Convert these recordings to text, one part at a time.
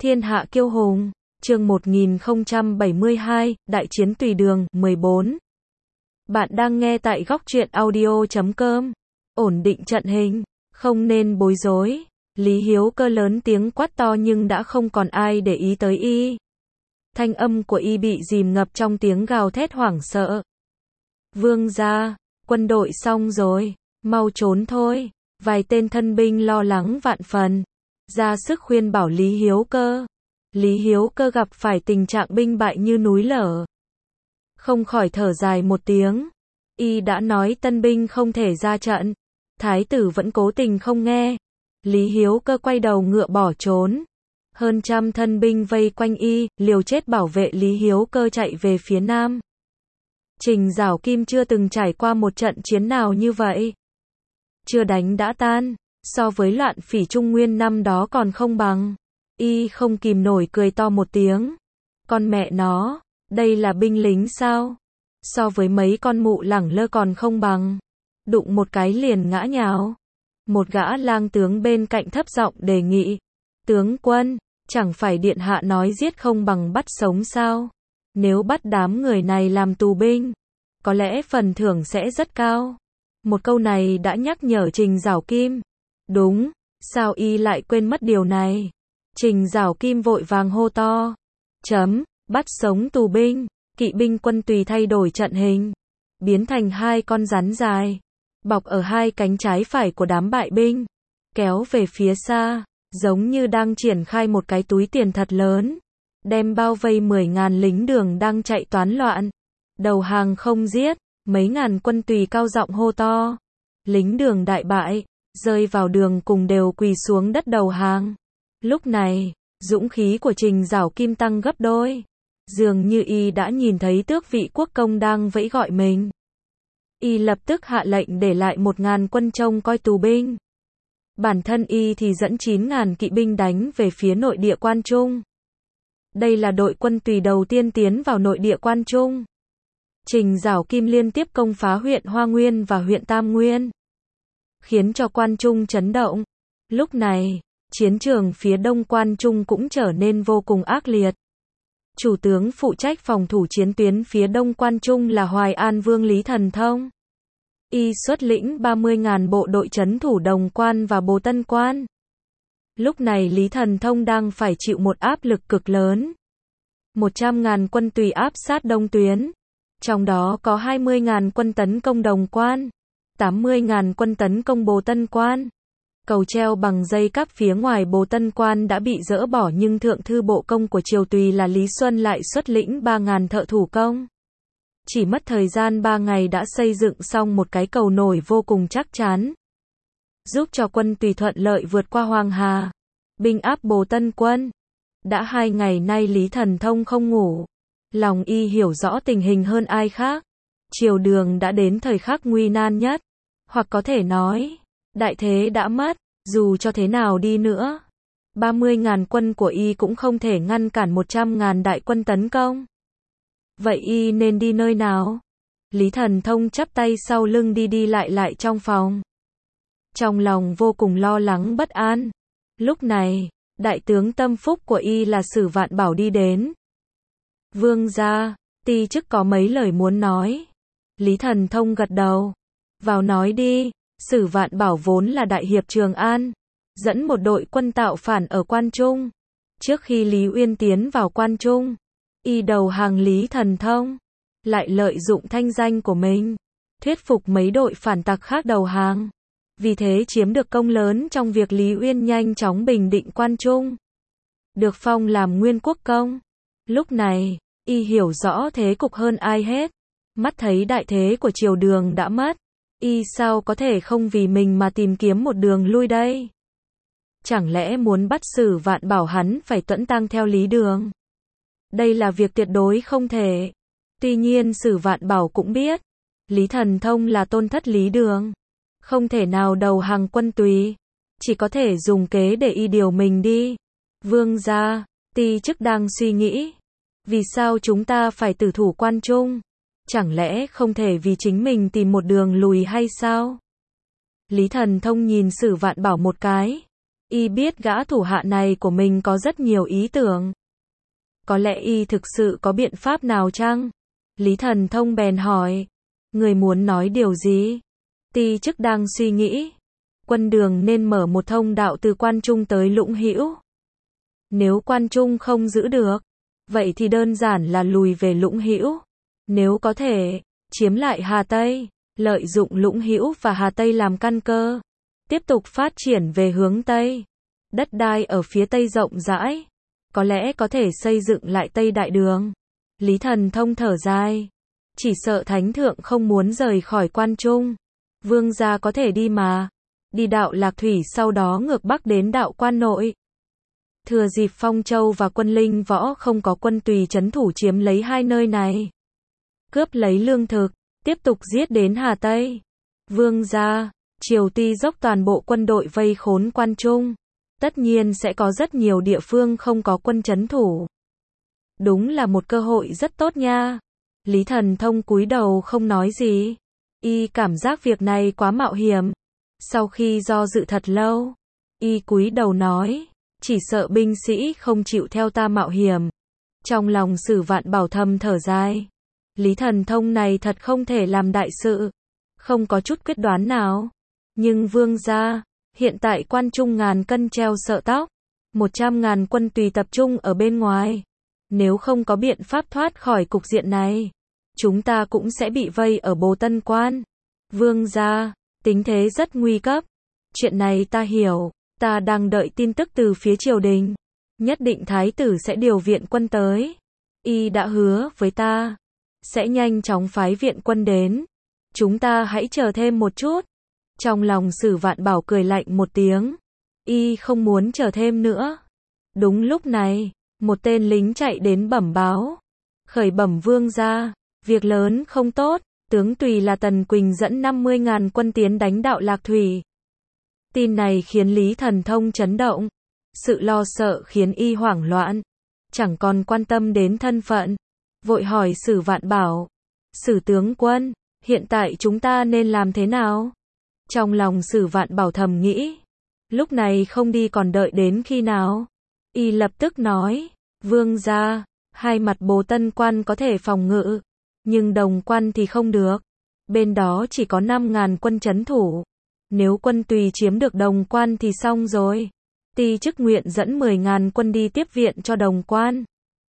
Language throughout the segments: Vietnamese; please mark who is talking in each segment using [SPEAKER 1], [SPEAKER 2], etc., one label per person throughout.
[SPEAKER 1] Thiên hạ kiêu hùng, chương 1072, Đại chiến tùy đường, 14. Bạn đang nghe tại góc truyện audio.com. Ổn định trận hình, không nên bối rối. Lý Hiếu Cơ lớn tiếng quát to nhưng đã không còn ai để ý tới y. Thanh âm của y bị dìm ngập trong tiếng gào thét hoảng sợ. Vương gia, quân đội xong rồi, mau trốn thôi. Vài tên thân binh lo lắng vạn phần, ra sức khuyên bảo Lý Hiếu Cơ. Lý Hiếu Cơ gặp phải tình trạng binh bại như núi lở, không khỏi thở dài một tiếng. Y đã nói tân binh không thể ra trận, thái tử vẫn cố tình không nghe. Lý Hiếu Cơ quay đầu ngựa bỏ trốn. Hơn trăm thân binh vây quanh y, liều chết bảo vệ Lý Hiếu Cơ chạy về phía nam. Trình Giảo Kim chưa từng trải qua một trận chiến nào như vậy. Chưa đánh đã tan, so với loạn phỉ Trung Nguyên năm đó còn không bằng. Y không kìm nổi cười to một tiếng. Con mẹ nó, đây là binh lính sao? So với mấy con mụ lẳng lơ còn không bằng. Đụng một cái liền ngã nhào. Một gã lang tướng bên cạnh thấp giọng đề nghị. Tướng quân, chẳng phải điện hạ nói giết không bằng bắt sống sao? Nếu bắt đám người này làm tù binh, có lẽ phần thưởng sẽ rất cao. Một câu này đã nhắc nhở Trình Giảo Kim. Đúng, sao y lại quên mất điều này? Trình Giảo Kim vội vàng hô to. Bắt sống tù binh. Kỵ binh quân tùy thay đổi trận hình, biến thành hai con rắn dài, bọc ở hai cánh trái phải của đám bại binh, kéo về phía xa, giống như đang triển khai một cái túi tiền thật lớn, đem bao vây 10.000 lính đường đang chạy toán loạn. Đầu hàng không giết. Mấy ngàn quân tùy cao giọng hô to. Lính đường đại bại, rơi vào đường cùng đều quỳ xuống đất đầu hàng. Lúc này, dũng khí của Trình Giảo Kim tăng gấp đôi. Dường như y đã nhìn thấy tước vị quốc công đang vẫy gọi mình. Y lập tức hạ lệnh để lại 1.000 quân trông coi tù binh. Bản thân y thì dẫn 9.000 kỵ binh đánh về phía nội địa Quan Trung. Đây là đội quân tùy đầu tiên tiến vào nội địa Quan Trung. Trình Giảo Kim liên tiếp công phá huyện Hoa Nguyên và huyện Tam Nguyên, khiến cho Quan Trung chấn động. Lúc này, chiến trường phía đông Quan Trung cũng trở nên vô cùng ác liệt. Chủ tướng phụ trách phòng thủ chiến tuyến phía đông Quan Trung là Hoài An Vương Lý Thần Thông. Y xuất lĩnh 30.000 bộ đội trấn thủ Đồng Quan và Bồ Tân Quan. Lúc này Lý Thần Thông đang phải chịu một áp lực cực lớn. 100.000 quân tùy áp sát đông tuyến. Trong đó có 20.000 quân tấn công Đồng Quan, 80.000 quân tấn công Bồ Tân Quan. Cầu treo bằng dây cáp phía ngoài Bồ Tân Quan đã bị dỡ bỏ nhưng thượng thư bộ công của Triều Tùy là Lý Xuân lại xuất lĩnh 3.000 thợ thủ công. Chỉ mất thời gian 3 ngày đã xây dựng xong một cái cầu nổi vô cùng chắc chắn, giúp cho quân Tùy thuận lợi vượt qua Hoàng Hà, binh áp Bồ Tân Quân. Đã 2 ngày nay Lý Thần Thông không ngủ. Lòng y hiểu rõ tình hình hơn ai khác. Triều đường đã đến thời khắc nguy nan nhất. Hoặc có thể nói, đại thế đã mất. Dù cho thế nào đi nữa, 30.000 quân của y cũng không thể ngăn cản 100.000 đại quân tấn công. Vậy y nên đi nơi nào? Lý Thần Thông chắp tay sau lưng đi lại trong phòng. Trong lòng vô cùng lo lắng bất an. Lúc này, đại tướng tâm phúc của y là Sử Vạn Bảo đi đến. Vương gia, ti chức có mấy lời muốn nói. Lý Thần Thông gật đầu. Vào nói đi. Sử Vạn Bảo vốn là đại hiệp Trường An, dẫn một đội quân tạo phản ở Quan Trung. Trước khi Lý Uyên tiến vào Quan Trung, y đầu hàng Lý Thần Thông, lại lợi dụng thanh danh của mình, thuyết phục mấy đội phản tặc khác đầu hàng. Vì thế chiếm được công lớn trong việc Lý Uyên nhanh chóng bình định Quan Trung, được phong làm Nguyên Quốc Công. Lúc này, y hiểu rõ thế cục hơn ai hết. Mắt thấy đại thế của triều đường đã mất, y sao có thể không vì mình mà tìm kiếm một đường lui đây? Chẳng lẽ muốn bắt Sử Vạn Bảo hắn phải tuẫn tang theo Lý Đường? Đây là việc tuyệt đối không thể. Tuy nhiên Sử Vạn Bảo cũng biết, Lý Thần Thông là tôn thất Lý Đường, không thể nào đầu hàng quân Tùy, chỉ có thể dùng kế để y điều mình đi. Vương gia, ti chức đang suy nghĩ, vì sao chúng ta phải tử thủ Quan Trung? Chẳng lẽ không thể vì chính mình tìm một đường lùi hay sao? Lý Thần Thông nhìn Sử Vạn Bảo một cái. Y biết gã thủ hạ này của mình có rất nhiều ý tưởng. Có lẽ y thực sự có biện pháp nào chăng? Lý Thần Thông bèn hỏi. Người muốn nói điều gì? Ti chức đang suy nghĩ. Quân đường nên mở một thông đạo từ Quan Trung tới Lũng Hữu. Nếu Quan Trung không giữ được, vậy thì đơn giản là lùi về Lũng Hữu. Nếu có thể, chiếm lại Hà Tây, lợi dụng Lũng Hữu và Hà Tây làm căn cơ, tiếp tục phát triển về hướng Tây. Đất đai ở phía Tây rộng rãi, có lẽ có thể xây dựng lại Tây Đại Đường. Lý Thần Thông thở dài. Chỉ sợ Thánh Thượng không muốn rời khỏi Quan Trung. Vương gia có thể đi mà. Đi đạo Lạc Thủy sau đó ngược Bắc đến đạo Quan Nội. Thừa dịp Phong Châu và quân Linh Võ không có quân tùy trấn thủ chiếm lấy hai nơi này. Cướp lấy lương thực, tiếp tục giết đến Hà Tây. Vương gia, Triều Ti dốc toàn bộ quân đội vây khốn Quan Trung. Tất nhiên sẽ có rất nhiều địa phương không có quân trấn thủ. Đúng là một cơ hội rất tốt nha. Lý Thần Thông cúi đầu không nói gì. Y cảm giác việc này quá mạo hiểm. Sau khi do dự thật lâu, y cúi đầu nói, chỉ sợ binh sĩ không chịu theo ta mạo hiểm. Trong lòng Sử Vạn Bảo thầm thở dài. Lý Thần Thông này thật không thể làm đại sự. Không có chút quyết đoán nào. Nhưng vương gia, hiện tại Quan Trung ngàn cân treo sợ tóc. 100.000 quân tùy tập trung ở bên ngoài. Nếu không có biện pháp thoát khỏi cục diện này, chúng ta cũng sẽ bị vây ở Bồ Tân Quan. Vương gia, tình thế rất nguy cấp. Chuyện này ta hiểu, ta đang đợi tin tức từ phía triều đình. Nhất định thái tử sẽ điều viện quân tới. Y đã hứa với ta, sẽ nhanh chóng phái viện quân đến. Chúng ta hãy chờ thêm một chút. Trong lòng Sử Vạn Bảo cười lạnh một tiếng. Y không muốn chờ thêm nữa. Đúng lúc này, một tên lính chạy đến bẩm báo. Khởi bẩm vương gia, việc lớn không tốt, tướng Tùy là Tần Quỳnh dẫn 50.000 quân tiến đánh đạo Lạc Thủy. Tin này khiến Lý Thần Thông chấn động. Sự lo sợ khiến y hoảng loạn, chẳng còn quan tâm đến thân phận. Vội hỏi Sử Vạn Bảo. Sử tướng quân, hiện tại chúng ta nên làm thế nào? Trong lòng Sử Vạn Bảo thầm nghĩ. Lúc này không đi còn đợi đến khi nào? Y lập tức nói. Vương gia, hai mặt Bồ Tân Quan có thể phòng ngự, nhưng Đồng Quan thì không được. Bên đó chỉ có 5.000 quân trấn thủ. Nếu quân Tùy chiếm được Đồng Quan thì xong rồi. Ti chức nguyện dẫn 10.000 quân đi tiếp viện cho Đồng Quan.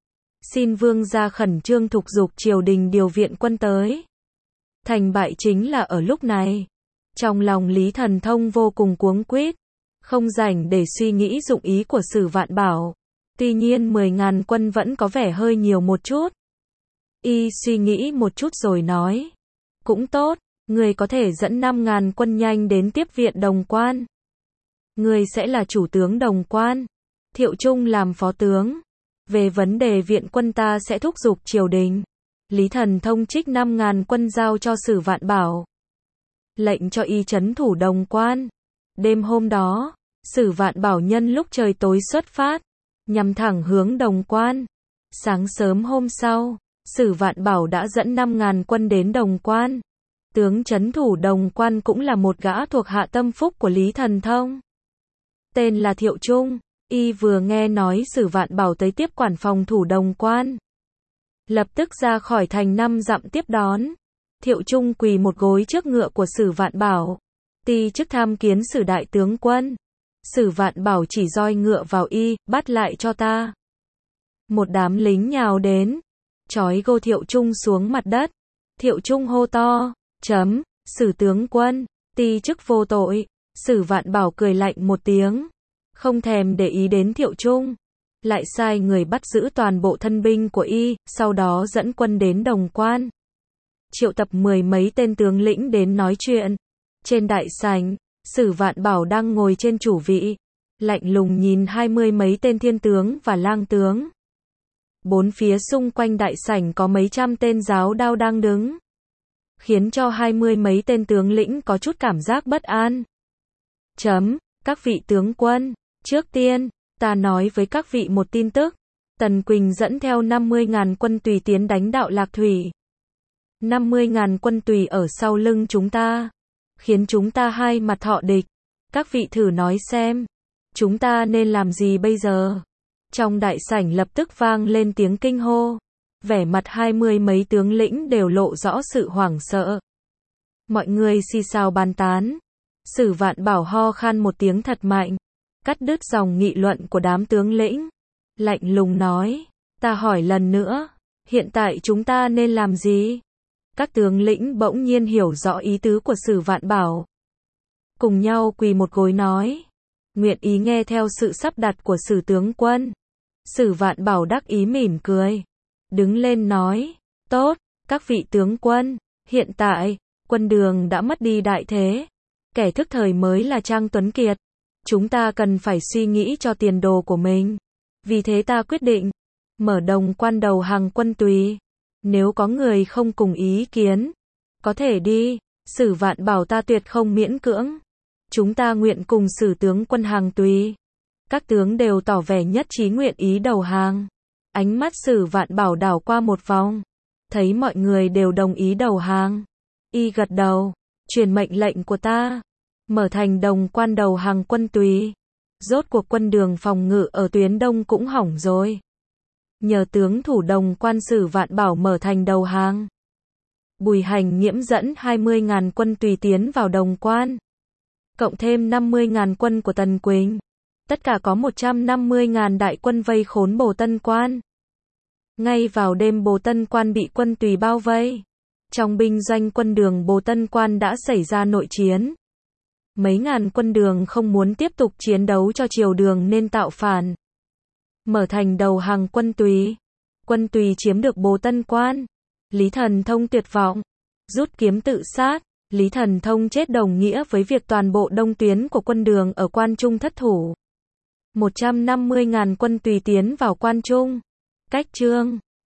[SPEAKER 1] Xin vương gia khẩn trương thúc giục triều đình điều viện quân tới. Thành bại chính là ở lúc này. Trong lòng Lý Thần Thông vô cùng cuống quýt, không rảnh để suy nghĩ dụng ý của Sử Vạn Bảo. Tuy nhiên 10.000 quân vẫn có vẻ hơi nhiều một chút. Y suy nghĩ một chút rồi nói. Cũng tốt, người có thể dẫn 5.000 quân nhanh đến tiếp viện Đồng Quan. Người sẽ là chủ tướng Đồng Quan. Thiệu Trung làm phó tướng. Về vấn đề viện quân ta sẽ thúc giục triều đình. Lý Thần Thông trích 5.000 quân giao cho Sử Vạn Bảo. Lệnh cho y trấn thủ Đồng Quan. Đêm hôm đó, Sử Vạn Bảo nhân lúc trời tối xuất phát, nhằm thẳng hướng Đồng Quan. Sáng sớm hôm sau, Sử Vạn Bảo đã dẫn 5.000 quân đến Đồng Quan. Tướng trấn thủ Đồng Quan cũng là một gã thuộc hạ tâm phúc của Lý Thần Thông. Tên là Thiệu Trung. Y vừa nghe nói Sử Vạn Bảo tới tiếp quản phòng thủ Đồng Quan, lập tức ra khỏi thành 5 dặm tiếp đón. Thiệu Trung quỳ một gối trước ngựa của Sử Vạn Bảo. Ti chức tham kiến Sử đại tướng quân. Sử Vạn Bảo chỉ roi ngựa vào y, bắt lại cho ta. Một đám lính nhào đến, trói gô Thiệu Trung xuống mặt đất. Thiệu Trung hô to, Sử tướng quân, ti chức vô tội. Sử Vạn Bảo cười lạnh một tiếng, không thèm để ý đến Thiệu Trung, lại sai người bắt giữ toàn bộ thân binh của y, sau đó dẫn quân đến Đồng Quan. Triệu tập 10 mấy tên tướng lĩnh đến nói chuyện. Trên đại sảnh, Sử Vạn Bảo đang ngồi trên chủ vị, lạnh lùng nhìn 20 mấy tên thiên tướng và lang tướng. Bốn phía xung quanh đại sảnh có mấy trăm tên giáo đao đang đứng, khiến cho 20 mấy tên tướng lĩnh có chút cảm giác bất an. Các vị tướng quân, trước tiên, ta nói với các vị một tin tức. Tần Quỳnh dẫn theo 50.000 quân tùy tiến đánh đạo Lạc Thủy. 50.000 quân tùy ở sau lưng chúng ta, khiến chúng ta hai mặt thọ địch. Các vị thử nói xem, Chúng ta nên làm gì bây giờ? Trong đại sảnh lập tức vang lên tiếng kinh hô. Vẻ mặt 20 mấy tướng lĩnh đều lộ rõ sự hoảng sợ. Mọi người xì xào bàn tán. Sử Vạn Bảo ho khan một tiếng thật mạnh, cắt đứt dòng nghị luận của đám tướng lĩnh. Lạnh lùng nói, ta hỏi lần nữa, hiện tại chúng ta nên làm gì? Các tướng lĩnh bỗng nhiên hiểu rõ ý tứ của Sử Vạn Bảo. Cùng nhau quỳ một gối nói, nguyện ý nghe theo sự sắp đặt của Sử tướng quân. Sử Vạn Bảo đắc ý mỉm cười, đứng lên nói, tốt, các vị tướng quân, hiện tại, quân Đường đã mất đi đại thế. Kẻ thức thời mới là Trang Tuấn Kiệt. Chúng ta cần phải suy nghĩ cho tiền đồ của mình. Vì thế ta quyết định mở Đồng Quan đầu hàng quân Tùy. Nếu có người không cùng ý kiến, có thể đi. Sử Vạn Bảo ta tuyệt không miễn cưỡng. Chúng ta nguyện cùng Sử tướng quân hàng Tùy. Các tướng đều tỏ vẻ nhất trí nguyện ý đầu hàng. Ánh mắt Sử Vạn Bảo đảo qua một vòng, thấy mọi người đều đồng ý đầu hàng. Y gật đầu, truyền mệnh lệnh của ta, mở thành Đồng Quan đầu hàng quân Tùy. Rốt cuộc quân Đường phòng ngự ở tuyến đông cũng hỏng rồi. Nhờ tướng thủ Đồng Quan Sử Vạn Bảo mở thành đầu hàng. Bùi Hành Nghiễm dẫn 20.000 quân Tùy tiến vào Đồng Quan, cộng thêm 50.000 quân của Tần Quỳnh. Tất cả có 150.000 đại quân vây khốn Bồ Tân Quan. Ngay vào đêm Bồ Tân Quan bị quân Tùy bao vây. Trong binh doanh quân Đường Bồ Tân Quan đã xảy ra nội chiến. Mấy ngàn quân Đường không muốn tiếp tục chiến đấu cho triều Đường nên tạo phản. Mở thành đầu hàng quân Tùy. Quân Tùy chiếm được Bồ Tân Quan. Lý Thần Thông tuyệt vọng, rút kiếm tự sát. Lý Thần Thông chết đồng nghĩa với việc toàn bộ đông tuyến của quân Đường ở Quan Trung thất thủ. 150.000 quân Tùy tiến vào Quan Trung. Cách Chương